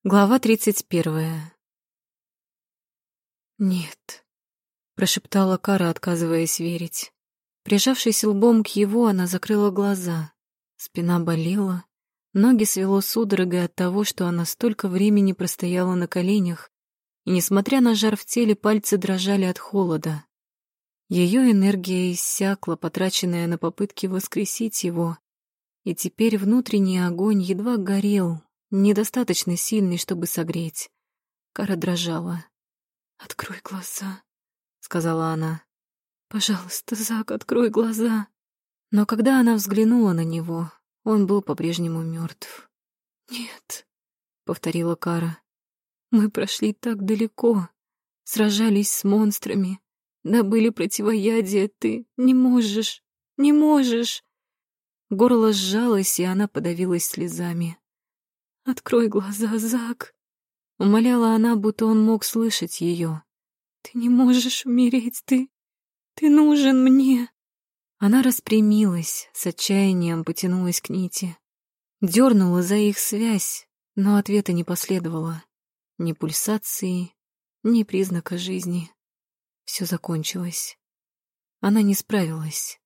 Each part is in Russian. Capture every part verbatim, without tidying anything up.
Глава тридцать первая. «Нет», — прошептала Кара, отказываясь верить. Прижавшись лбом к его, она закрыла глаза. Спина болела, ноги свело судорогой от того, что она столько времени простояла на коленях, и, несмотря на жар в теле, пальцы дрожали от холода. Ее энергия иссякла, потраченная на попытки воскресить его, и теперь внутренний огонь едва горел, недостаточно сильный, чтобы согреть. Кара дрожала. «Открой глаза», — сказала она. «Пожалуйста, Зак, открой глаза». Но когда она взглянула на него, он был по-прежнему мертв. «Нет», — повторила Кара. «Мы прошли так далеко, сражались с монстрами, добыли противоядие, ты не можешь, не можешь». Горло сжалось, и она подавилась слезами. «Открой глаза, Зак», — умоляла она, будто он мог слышать ее. «Ты не можешь умереть, ты... ты нужен мне». Она распрямилась, с отчаянием потянулась к нити. Дернула за их связь, но ответа не последовало. Ни пульсации, ни признака жизни. Все закончилось. Она не справилась.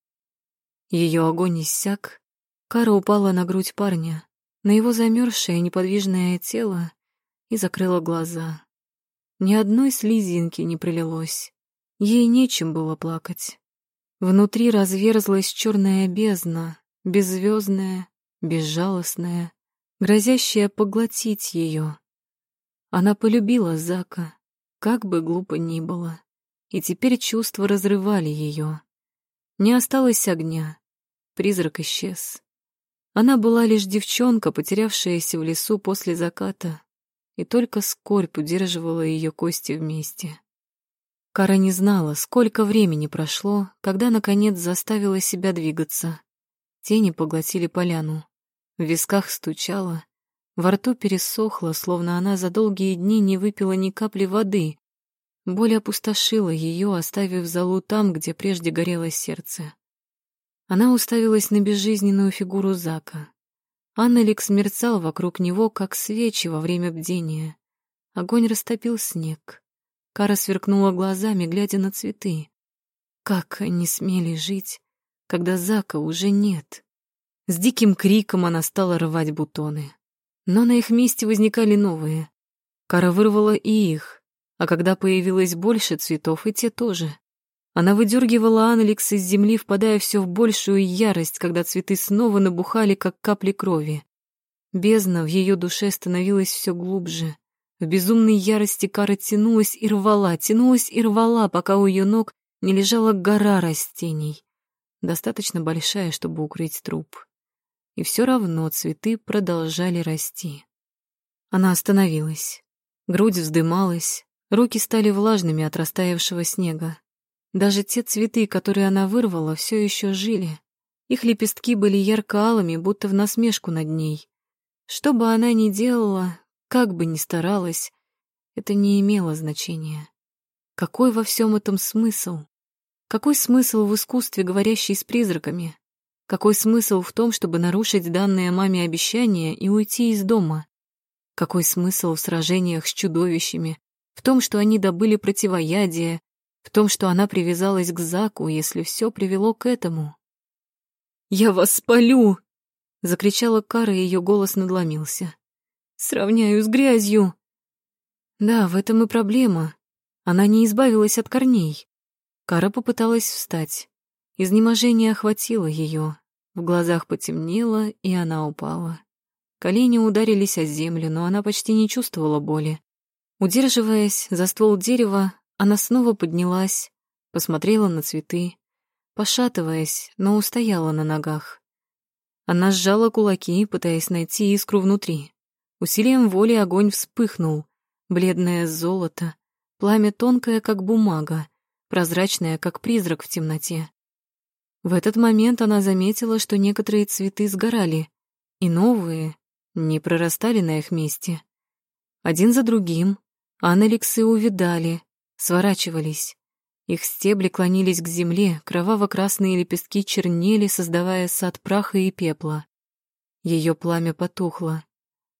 Ее огонь иссяк. Кара упала на грудь парня, на его замерзшее неподвижное тело, и закрыла глаза. Ни одной слезинки не пролилось. Ей нечем было плакать. Внутри разверзлась черная бездна, беззвездная, безжалостная, грозящая поглотить ее. Она полюбила Зака, как бы глупо ни было, и теперь чувства разрывали ее. Не осталось огня, призрак исчез. Она была лишь девчонка, потерявшаяся в лесу после заката, и только скорбь удерживала ее кости вместе. Кара не знала, сколько времени прошло, когда, наконец, заставила себя двигаться. Тени поглотили поляну. В висках стучало, во рту пересохло, словно она за долгие дни не выпила ни капли воды. Боль опустошила ее, оставив золу там, где прежде горело сердце. Она уставилась на безжизненную фигуру Зака. Аннеликс мерцал вокруг него, как свечи во время бдения. Огонь растопил снег. Кара сверкнула глазами, глядя на цветы. Как они смели жить, когда Зака уже нет? С диким криком она стала рвать бутоны. Но на их месте возникали новые. Кара вырвала и их, а когда появилось больше цветов, и те тоже. Она выдергивала Аннеликс из земли, впадая все в большую ярость, когда цветы снова набухали, как капли крови. Бездна в ее душе становилась все глубже. В безумной ярости Кара тянулась и рвала, тянулась и рвала, пока у ее ног не лежала гора растений, достаточно большая, чтобы укрыть труп. И все равно цветы продолжали расти. Она остановилась. Грудь вздымалась, руки стали влажными от растаявшего снега. Даже те цветы, которые она вырвала, все еще жили. Их лепестки были ярко-алыми, будто в насмешку над ней. Что бы она ни делала, как бы ни старалась, это не имело значения. Какой во всем этом смысл? Какой смысл в искусстве, говорящей с призраками? Какой смысл в том, чтобы нарушить данное маме обещание и уйти из дома? Какой смысл в сражениях с чудовищами, в том, что они добыли противоядие, в том, что она привязалась к Заку, если все привело к этому? «Я вас спалю!» — закричала Кара, и ее голос надломился. «Сравняю с грязью!» Да, в этом и проблема. Она не избавилась от корней. Кара попыталась встать. Изнеможение охватило ее. В глазах потемнело, и она упала. Колени ударились о землю, но она почти не чувствовала боли. Удерживаясь за ствол дерева, она снова поднялась, посмотрела на цветы, пошатываясь, но устояла на ногах. Она сжала кулаки, пытаясь найти искру внутри. Усилием воли огонь вспыхнул, бледное золото, пламя тонкое, как бумага, прозрачное, как призрак в темноте. В этот момент она заметила, что некоторые цветы сгорали, и новые не прорастали на их месте. Один за другим аннеликсы увядали, сворачивались. Их стебли клонились к земле, кроваво-красные лепестки чернели, создавая сад праха и пепла. Ее пламя потухло.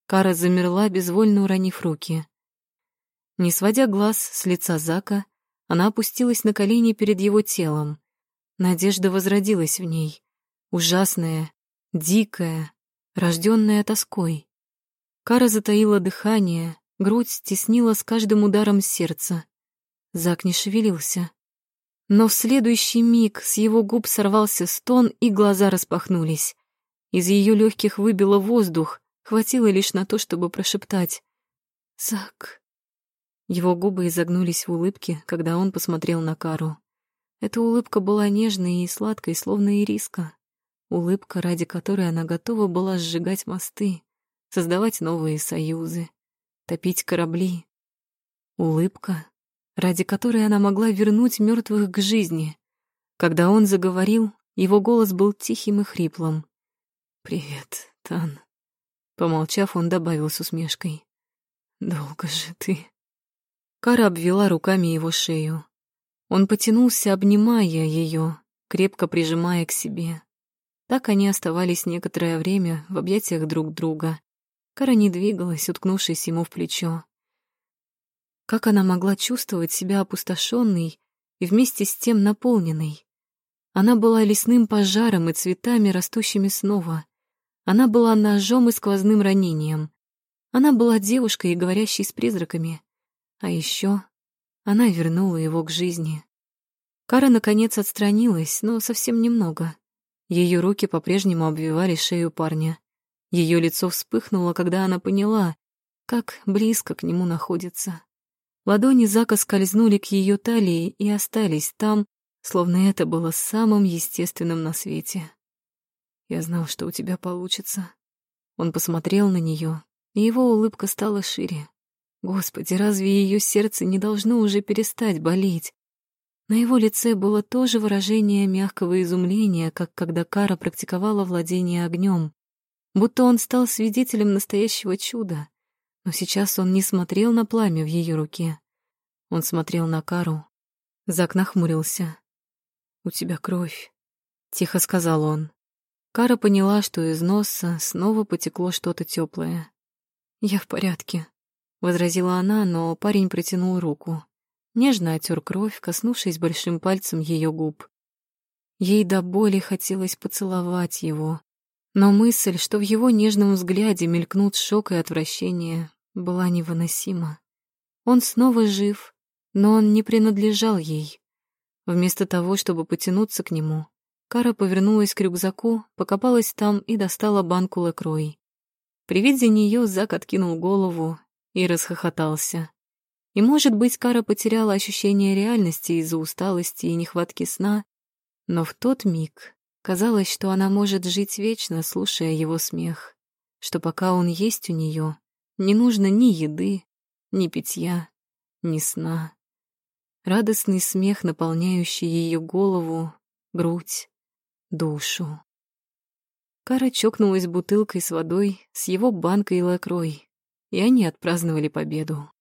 Кара замерла, безвольно уронив руки. Не сводя глаз с лица Зака, она опустилась на колени перед его телом. Надежда возродилась в ней, ужасная, дикая, рожденная тоской. Кара затаила дыхание, грудь стеснила с каждым ударом сердца. Зак не шевелился. Но в следующий миг с его губ сорвался стон, и глаза распахнулись. Из ее легких выбило воздух, хватило лишь на то, чтобы прошептать «Зак». Его губы изогнулись в улыбке, когда он посмотрел на Кару. Эта улыбка была нежной и сладкой, словно ириска. Улыбка, ради которой она готова была сжигать мосты, создавать новые союзы, топить корабли. Улыбка, ради которой она могла вернуть мертвых к жизни. Когда он заговорил, его голос был тихим и хриплым. «Привет, Тан». Помолчав, он добавил с усмешкой. «Долго же ты». Кара обвела руками его шею. Он потянулся, обнимая ее, крепко прижимая к себе. Так они оставались некоторое время в объятиях друг друга. Кара не двигалась, уткнувшись ему в плечо. Как она могла чувствовать себя опустошенной и вместе с тем наполненной? Она была лесным пожаром и цветами, растущими снова. Она была ножом и сквозным ранением. Она была девушкой, говорящей с призраками. А еще она вернула его к жизни. Кара, наконец, отстранилась, но совсем немного. Ее руки по-прежнему обвивали шею парня. Ее лицо вспыхнуло, когда она поняла, как близко к нему находится. Ладони Зака скользнули к ее талии и остались там, словно это было самым естественным на свете. «Я знал, что у тебя получится». Он посмотрел на нее, и его улыбка стала шире. Господи, разве ее сердце не должно уже перестать болеть? На его лице было то же выражение мягкого изумления, как когда Кара практиковала владение огнем, будто он стал свидетелем настоящего чуда. Но сейчас он не смотрел на пламя в ее руке. Он смотрел на Кару. Зак нахмурился. «У тебя кровь», — тихо сказал он. Кара поняла, что из носа снова потекло что-то теплое. «Я в порядке», — возразила она, но парень протянул руку. Нежно отер кровь, коснувшись большим пальцем ее губ. Ей до боли хотелось поцеловать его, но мысль, что в его нежном взгляде мелькнут шок и отвращение, была невыносима. Он снова жив, но он не принадлежал ей. Вместо того, чтобы потянуться к нему, Кара повернулась к рюкзаку, покопалась там и достала банку Лекрой. При виде нее Зак откинул голову и расхохотался. И, может быть, Кара потеряла ощущение реальности из-за усталости и нехватки сна, но в тот миг казалось, что она может жить вечно, слушая его смех, что пока он есть у нее, не нужно ни еды, ни питья, ни сна. Радостный смех, наполняющий ее голову, грудь, душу. Кара чокнулась бутылкой с водой с его банкой Лекрой, и они отпраздновали победу.